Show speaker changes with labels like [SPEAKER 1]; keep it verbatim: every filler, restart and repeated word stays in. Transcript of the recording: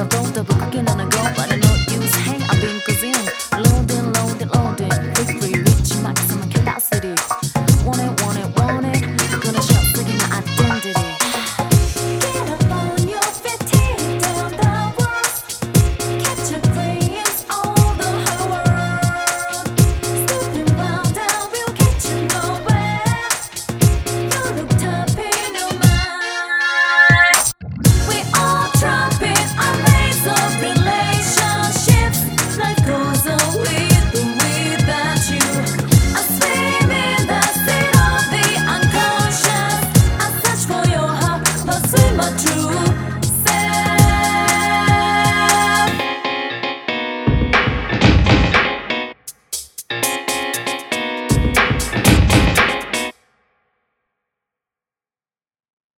[SPEAKER 1] 나보다 부끄게 나는 거 But I know use hang I've been cruising Loading, loading, loading Free, free, reach maximum capacity Want it, want it, want it gonna shop 쓰기 나 identity
[SPEAKER 2] Get up on your feet, tear down the walls Catch your dreams all the whole world Stepping round and we'll get you nowhere You look tough in your mind We all trapping our maze of relationships Life goes on with or without you I swim in the sea of the unconscious I search for your heart, but swim are true